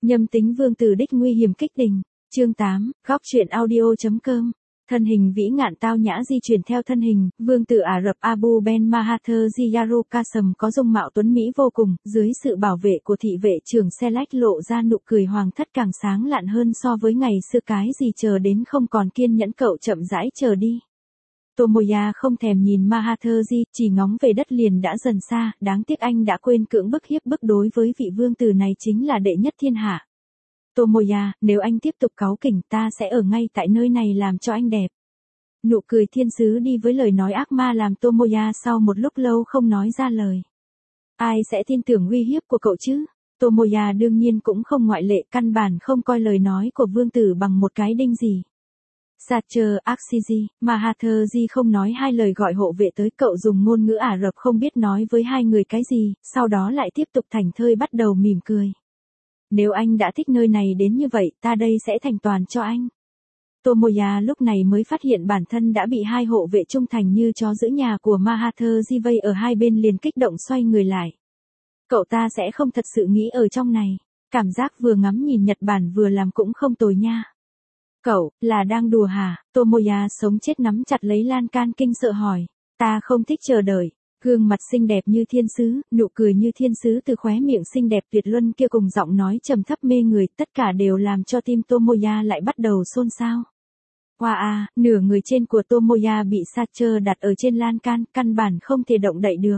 Nhâm tính vương tử đích nguy hiểm kích tình. Chương 8, góc truyện audio.com. Thân hình vĩ ngạn tao nhã di chuyển theo thân hình, vương tử Ả Rập Abu Ben Mahathir Ziyaru Qasem có dung mạo tuấn mỹ vô cùng, dưới sự bảo vệ của thị vệ trưởng Select lộ ra nụ cười hoàng thất càng sáng lạn hơn so với ngày xưa, cái gì chờ đến không còn kiên nhẫn, cậu chậm rãi chờ đi. Tomoya không thèm nhìn Mahathir Ji, chỉ ngóng về đất liền đã dần xa, đáng tiếc anh đã quên cưỡng bức hiếp bức đối với vị vương tử này chính là đệ nhất thiên hạ. Tomoya, nếu anh tiếp tục cáu kỉnh ta sẽ ở ngay tại nơi này làm cho anh đẹp. Nụ cười thiên sứ đi với lời nói ác ma làm Tomoya sau một lúc lâu không nói ra lời. Ai sẽ tin tưởng uy hiếp của cậu chứ? Tomoya đương nhiên cũng không ngoại lệ, căn bản không coi lời nói của vương tử bằng một cái đinh gì. Sacher Aksiji, Mahathir Ji không nói hai lời gọi hộ vệ tới, cậu dùng ngôn ngữ Ả Rập không biết nói với hai người cái gì, sau đó lại tiếp tục thảnh thơi bắt đầu mỉm cười. Nếu anh đã thích nơi này đến như vậy, ta đây sẽ thành toàn cho anh. Tomoya lúc này mới phát hiện bản thân đã bị hai hộ vệ trung thành như chó giữ nhà của Mahathir Ji vây ở hai bên, liền kích động xoay người lại. Cậu ta sẽ không thật sự nghĩ ở trong này. Cảm giác vừa ngắm nhìn Nhật Bản vừa làm cũng không tồi nha. Cậu, là đang đùa hả? Tomoya sống chết nắm chặt lấy lan can kinh sợ hỏi. Ta không thích chờ đợi. Gương mặt xinh đẹp như thiên sứ, nụ cười như thiên sứ từ khóe miệng xinh đẹp tuyệt luân kia cùng giọng nói trầm thấp mê người, tất cả đều làm cho tim Tomoya lại bắt đầu xôn xao. Wow, nửa người trên của Tomoya bị Sacher đặt ở trên lan can, căn bản không thể động đậy được.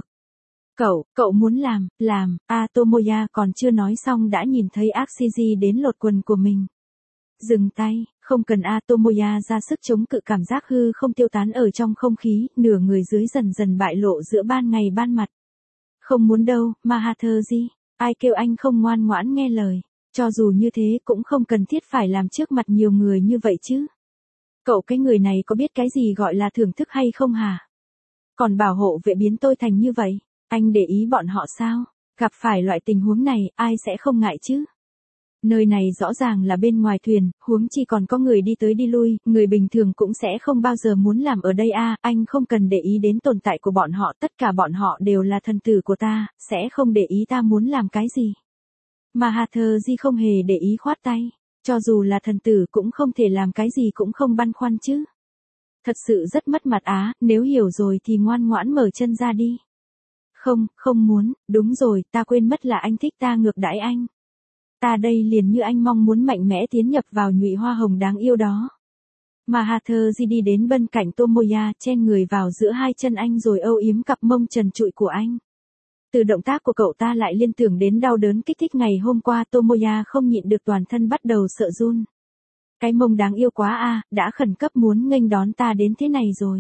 Cậu muốn làm, Tomoya còn chưa nói xong đã nhìn thấy Aksiji đến lột quần của mình. Dừng tay, không cần Tomoya ra sức chống cự, cảm giác hư không tiêu tán ở trong không khí, nửa người dưới dần dần bại lộ giữa ban ngày ban mặt. Không muốn đâu, Mahathir Ji, ai kêu anh không ngoan ngoãn nghe lời, cho dù như thế cũng không cần thiết phải làm trước mặt nhiều người như vậy chứ. Cậu cái người này có biết cái gì gọi là thưởng thức hay không hả? Còn bảo hộ vệ biến tôi thành như vậy, anh để ý bọn họ sao? Gặp phải loại tình huống này, ai sẽ không ngại chứ? Nơi này rõ ràng là bên ngoài thuyền, huống chi còn có người đi tới đi lui, người bình thường cũng sẽ không bao giờ muốn làm ở đây anh không cần để ý đến tồn tại của bọn họ, tất cả bọn họ đều là thần tử của ta, sẽ không để ý ta muốn làm cái gì. Mahathir Ji không hề để ý, khoát tay, cho dù là thần tử cũng không thể làm cái gì, cũng không băn khoăn chứ. Thật sự rất mất mặt nếu hiểu rồi thì ngoan ngoãn mở chân ra đi. Không muốn, đúng rồi, ta quên mất là anh thích ta ngược đãi anh. Ta đây liền như anh mong muốn mạnh mẽ tiến nhập vào nhụy hoa hồng đáng yêu đó. Mahathir Ji đi đến bên cạnh Tomoya, chen người vào giữa hai chân anh rồi âu yếm cặp mông trần trụi của anh. Từ động tác của cậu ta lại liên tưởng đến đau đớn kích thích ngày hôm qua, Tomoya không nhịn được toàn thân bắt đầu sợ run. Cái mông đáng yêu quá đã khẩn cấp muốn nghênh đón ta đến thế này rồi.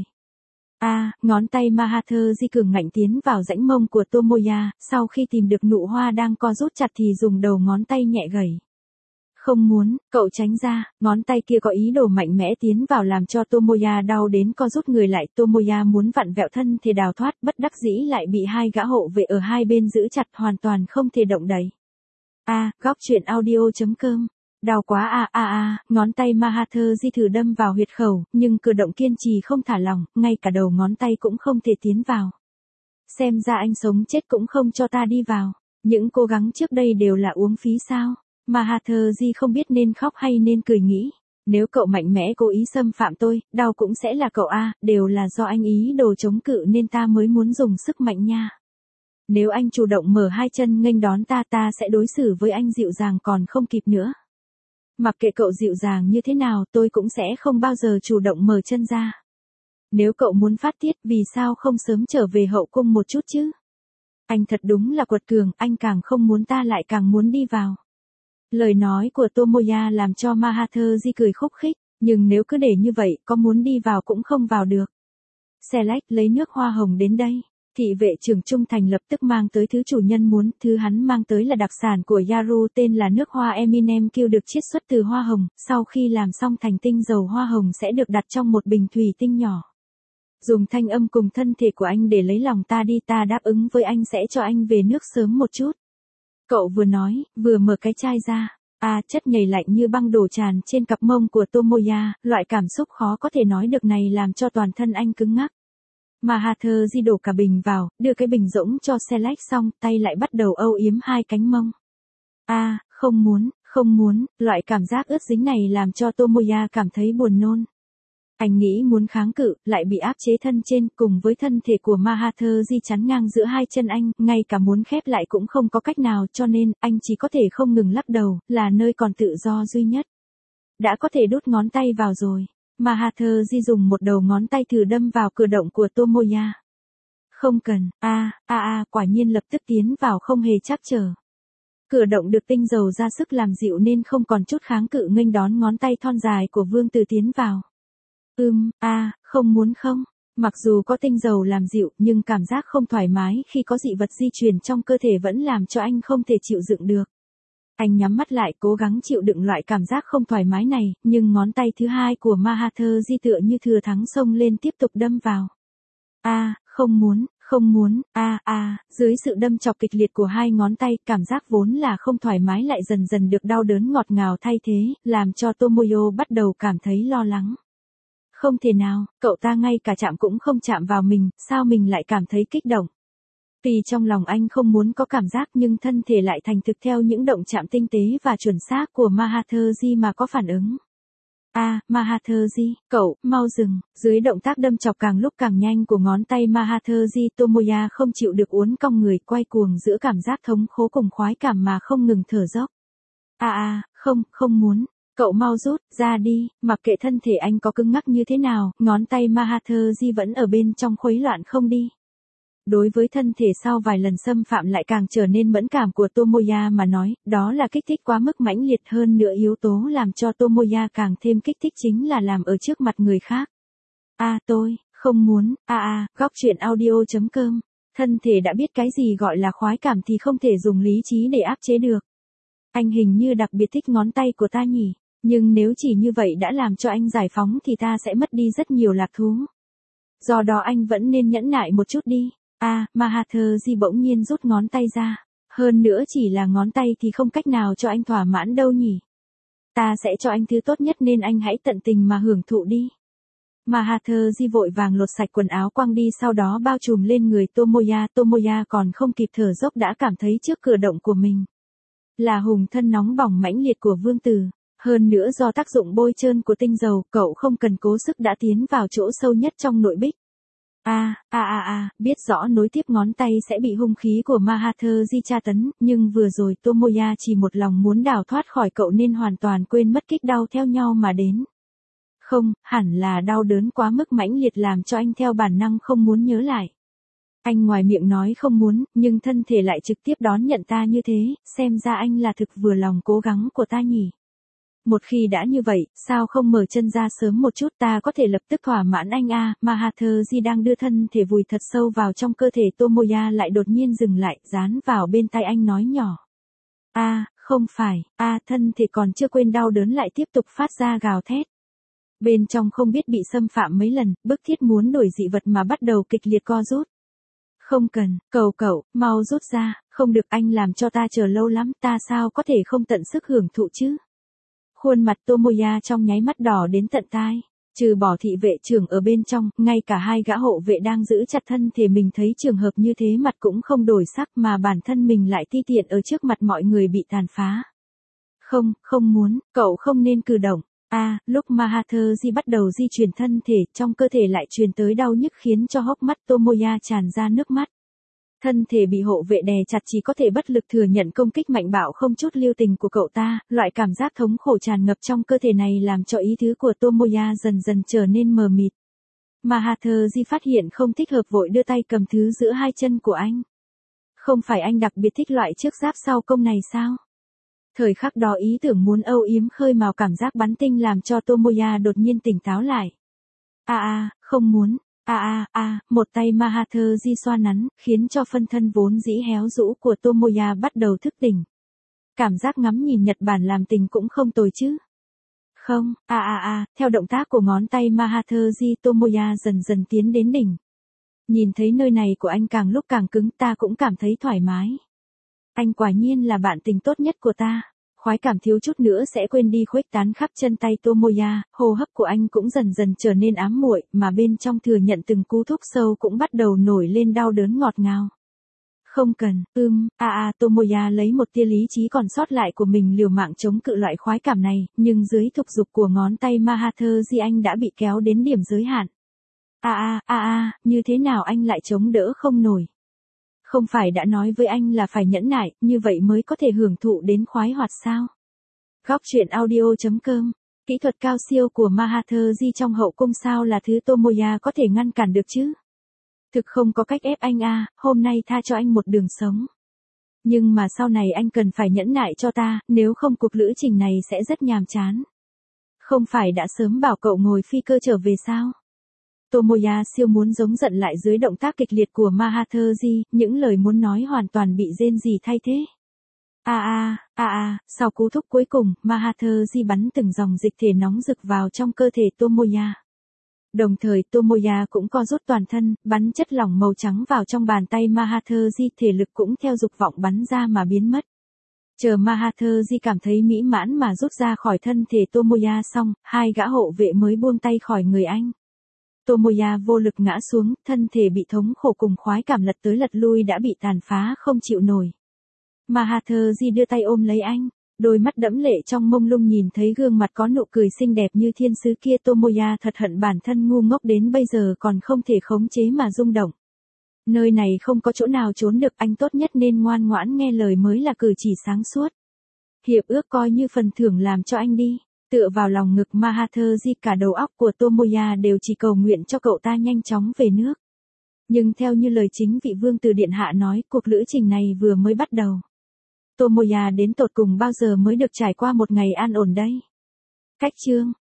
Ngón tay Mahathir Ji cường ngạnh tiến vào rãnh mông của Tomoya, sau khi tìm được nụ hoa đang co rút chặt thì dùng đầu ngón tay nhẹ gẩy. Không muốn, cậu tránh ra, ngón tay kia có ý đồ mạnh mẽ tiến vào làm cho Tomoya đau đến co rút người lại. Tomoya muốn vặn vẹo thân thể đào thoát, bất đắc dĩ lại bị hai gã hộ vệ ở hai bên giữ chặt, hoàn toàn không thể động đậy. Góc truyện audio.com. Đau quá ngón tay Mahathir Ji thử đâm vào huyệt khẩu, nhưng cử động kiên trì không thả lỏng, ngay cả đầu ngón tay cũng không thể tiến vào. Xem ra anh sống chết cũng không cho ta đi vào. Những cố gắng trước đây đều là uống phí sao? Mahathir Ji không biết nên khóc hay nên cười, nghĩ. Nếu cậu mạnh mẽ cố ý xâm phạm tôi, đau cũng sẽ là cậu đều là do anh ý đồ chống cự nên ta mới muốn dùng sức mạnh nha. Nếu anh chủ động mở hai chân nghênh đón ta sẽ đối xử với anh dịu dàng còn không kịp nữa. Mặc kệ cậu dịu dàng như thế nào, tôi cũng sẽ không bao giờ chủ động mở chân ra. Nếu cậu muốn phát tiết, vì sao không sớm trở về hậu cung một chút chứ? Anh thật đúng là quật cường, anh càng không muốn ta lại càng muốn đi vào. Lời nói của Tomoya làm cho Mahathir Ji cười khúc khích, nhưng nếu cứ để như vậy, có muốn đi vào cũng không vào được. Select, lấy nước hoa hồng đến đây. Thị vệ trưởng trung thành lập tức mang tới thứ chủ nhân muốn, thứ hắn mang tới là đặc sản của Yaru, tên là nước hoa Eminem Q, được chiết xuất từ hoa hồng, sau khi làm xong thành tinh dầu hoa hồng sẽ được đặt trong một bình thủy tinh nhỏ. Dùng thanh âm cùng thân thể của anh để lấy lòng ta đi, ta đáp ứng với anh sẽ cho anh về nước sớm một chút. Cậu vừa nói, vừa mở cái chai ra. Chất nhầy lạnh như băng đổ tràn trên cặp mông của Tomoya, loại cảm xúc khó có thể nói được này làm cho toàn thân anh cứng ngắc. Mahathir Ji đổ cả bình vào, đưa cái bình rỗng cho Select xong, tay lại bắt đầu âu yếm hai cánh mông. Không muốn, loại cảm giác ướt dính này làm cho Tomoya cảm thấy buồn nôn. Anh nghĩ muốn kháng cự, lại bị áp chế thân trên, cùng với thân thể của Mahatherji chắn ngang giữa hai chân anh, ngay cả muốn khép lại cũng không có cách nào, cho nên, anh chỉ có thể không ngừng lắc đầu, là nơi còn tự do duy nhất. Đã có thể đút ngón tay vào rồi. Mahatherji dùng một đầu ngón tay thử đâm vào cửa động của Tomoya. Không cần, quả nhiên lập tức tiến vào không hề trắc trở. Cửa động được tinh dầu ra sức làm dịu nên không còn chút kháng cự nghênh đón ngón tay thon dài của Vương Tử tiến vào. Không muốn không. Mặc dù có tinh dầu làm dịu nhưng cảm giác không thoải mái khi có dị vật di chuyển trong cơ thể vẫn làm cho anh không thể chịu đựng được. Anh nhắm mắt lại cố gắng chịu đựng loại cảm giác không thoải mái này, nhưng ngón tay thứ hai của Mahatherji tựa như thừa thắng xông lên tiếp tục đâm vào. Không muốn, dưới sự đâm chọc kịch liệt của hai ngón tay, cảm giác vốn là không thoải mái lại dần dần được đau đớn ngọt ngào thay thế, làm cho Tomoyo bắt đầu cảm thấy lo lắng. Không thể nào, cậu ta ngay cả chạm cũng không chạm vào mình, sao mình lại cảm thấy kích động. Tuy trong lòng anh không muốn có cảm giác nhưng thân thể lại thành thực theo những động chạm tinh tế và chuẩn xác của Mahatherji mà có phản ứng. Mahatherji, cậu, mau dừng, dưới động tác đâm chọc càng lúc càng nhanh của ngón tay Mahatherji, Tomoya không chịu được uốn cong người quay cuồng giữa cảm giác thống khổ cùng khoái cảm mà không ngừng thở dốc. Không muốn. Cậu mau rút ra đi, mặc kệ thân thể anh có cứng ngắc như thế nào, ngón tay Mahatherji vẫn ở bên trong khuấy loạn không đi. Đối với thân thể sau vài lần xâm phạm lại càng trở nên mẫn cảm của Tomoya mà nói, đó là kích thích quá mức mãnh liệt hơn nữa yếu tố làm cho Tomoya càng thêm kích thích chính là làm ở trước mặt người khác. Tôi, không muốn, góc truyện audio.com. Thân thể đã biết cái gì gọi là khoái cảm thì không thể dùng lý trí để áp chế được. Anh hình như đặc biệt thích ngón tay của ta nhỉ, nhưng nếu chỉ như vậy đã làm cho anh giải phóng thì ta sẽ mất đi rất nhiều lạc thú. Do đó anh vẫn nên nhẫn nại một chút đi. Mahatherji bỗng nhiên rút ngón tay ra. Hơn nữa chỉ là ngón tay thì không cách nào cho anh thỏa mãn đâu nhỉ. Ta sẽ cho anh thứ tốt nhất nên anh hãy tận tình mà hưởng thụ đi. Mahatherji vội vàng lột sạch quần áo quăng đi sau đó bao trùm lên người Tomoya. Tomoya còn không kịp thở dốc đã cảm thấy trước cửa động của mình là hùng thân nóng bỏng mãnh liệt của Vương Tử. Hơn nữa do tác dụng bôi trơn của tinh dầu, cậu không cần cố sức đã tiến vào chỗ sâu nhất trong nội bích. Biết rõ nối tiếp ngón tay sẽ bị hung khí của Mahatherji tra tấn, nhưng vừa rồi Tomoya chỉ một lòng muốn đào thoát khỏi cậu nên hoàn toàn quên mất kích đau theo nhau mà đến. Không, hẳn là đau đớn quá mức mãnh liệt làm cho anh theo bản năng không muốn nhớ lại. Anh ngoài miệng nói không muốn, nhưng thân thể lại trực tiếp đón nhận ta như thế, xem ra anh là thực vừa lòng cố gắng của ta nhỉ. Một khi đã như vậy, sao không mở chân ra sớm một chút, ta có thể lập tức thỏa mãn anh Mahatherji đang đưa thân thể vùi thật sâu vào trong cơ thể Tomoya lại đột nhiên dừng lại, dán vào bên tai anh nói nhỏ. Không phải, thân thể còn chưa quên đau đớn lại tiếp tục phát ra gào thét. Bên trong không biết bị xâm phạm mấy lần, bức thiết muốn đổi dị vật mà bắt đầu kịch liệt co rút. Không cần, cầu cậu, mau rút ra, không được anh làm cho ta chờ lâu lắm, ta sao có thể không tận sức hưởng thụ chứ. Khuôn mặt Tomoya trong nháy mắt đỏ đến tận tai, trừ bỏ thị vệ trưởng ở bên trong, ngay cả hai gã hộ vệ đang giữ chặt thân thể mình thấy trường hợp như thế mặt cũng không đổi sắc mà bản thân mình lại ti tiện ở trước mặt mọi người bị tàn phá. Không muốn, cậu không nên cử động. Lúc Mahatherji bắt đầu di chuyển thân thể, trong cơ thể lại truyền tới đau nhức khiến cho hốc mắt Tomoya tràn ra nước mắt. Thân thể bị hộ vệ đè chặt chỉ có thể bất lực thừa nhận công kích mạnh bạo không chút lưu tình của cậu ta, loại cảm giác thống khổ tràn ngập trong cơ thể này làm cho ý tứ của Tomoya dần dần trở nên mờ mịt. Mahatherji phát hiện không thích hợp vội đưa tay cầm thứ giữa hai chân của anh. Không phải anh đặc biệt thích loại chiếc giáp sau công này sao? Thời khắc đó ý tưởng muốn âu yếm khơi mào cảm giác bắn tinh làm cho Tomoya đột nhiên tỉnh táo lại. Không muốn. Một tay Mahatherji xoa nắn, khiến cho phân thân vốn dĩ héo rũ của Tomoya bắt đầu thức tỉnh. Cảm giác ngắm nhìn Nhật Bản làm tình cũng không tồi chứ. Không, theo động tác của ngón tay Mahatherji, Tomoya dần dần tiến đến đỉnh. Nhìn thấy nơi này của anh càng lúc càng cứng, ta cũng cảm thấy thoải mái. Anh quả nhiên là bạn tình tốt nhất của ta. Khoái cảm thiếu chút nữa sẽ quên đi khuếch tán khắp chân tay Tomoya, hô hấp của anh cũng dần dần trở nên ám muội, mà bên trong thừa nhận từng cú thúc sâu cũng bắt đầu nổi lên đau đớn ngọt ngào. Không cần, Tomoya lấy một tia lý trí còn sót lại của mình liều mạng chống cự loại khoái cảm này, nhưng dưới thúc giục của ngón tay Mahatherji anh đã bị kéo đến điểm giới hạn. Như thế nào anh lại chống đỡ không nổi? Không phải đã nói với anh là phải nhẫn nại, như vậy mới có thể hưởng thụ đến khoái hoạt sao? Góc truyện audio.com. Kỹ thuật cao siêu của Mahatherji trong hậu cung sao là thứ Tomoya có thể ngăn cản được chứ? Thực không có cách ép anh hôm nay tha cho anh một đường sống. Nhưng mà sau này anh cần phải nhẫn nại cho ta, nếu không cuộc lữ trình này sẽ rất nhàm chán. Không phải đã sớm bảo cậu ngồi phi cơ trở về sao? Tomoya siêu muốn giống giận lại dưới động tác kịch liệt của Mahatherji, những lời muốn nói hoàn toàn bị rên rỉ thay thế. Sau cú thúc cuối cùng, Mahatherji bắn từng dòng dịch thể nóng rực vào trong cơ thể Tomoya. Đồng thời Tomoya cũng co rút toàn thân, bắn chất lỏng màu trắng vào trong bàn tay Mahatherji, thể lực cũng theo dục vọng bắn ra mà biến mất. Chờ Mahatherji cảm thấy mỹ mãn mà rút ra khỏi thân thể Tomoya xong, hai gã hộ vệ mới buông tay khỏi người anh. Tomoya vô lực ngã xuống, thân thể bị thống khổ cùng khoái cảm lật tới lật lui đã bị tàn phá không chịu nổi. Mahatherji đưa tay ôm lấy anh, đôi mắt đẫm lệ trong mông lung nhìn thấy gương mặt có nụ cười xinh đẹp như thiên sứ kia. Tomoya thật hận bản thân ngu ngốc đến bây giờ còn không thể khống chế mà rung động. Nơi này không có chỗ nào trốn được, anh tốt nhất nên ngoan ngoãn nghe lời mới là cử chỉ sáng suốt. Hiệp ước coi như phần thưởng làm cho anh đi. Tựa vào lòng ngực Mahatherji, cả đầu óc của Tomoya đều chỉ cầu nguyện cho cậu ta nhanh chóng về nước. Nhưng theo như lời chính vị vương tử điện hạ nói, cuộc lữ trình này vừa mới bắt đầu. Tomoya đến tột cùng bao giờ mới được trải qua một ngày an ổn đây? Cách chương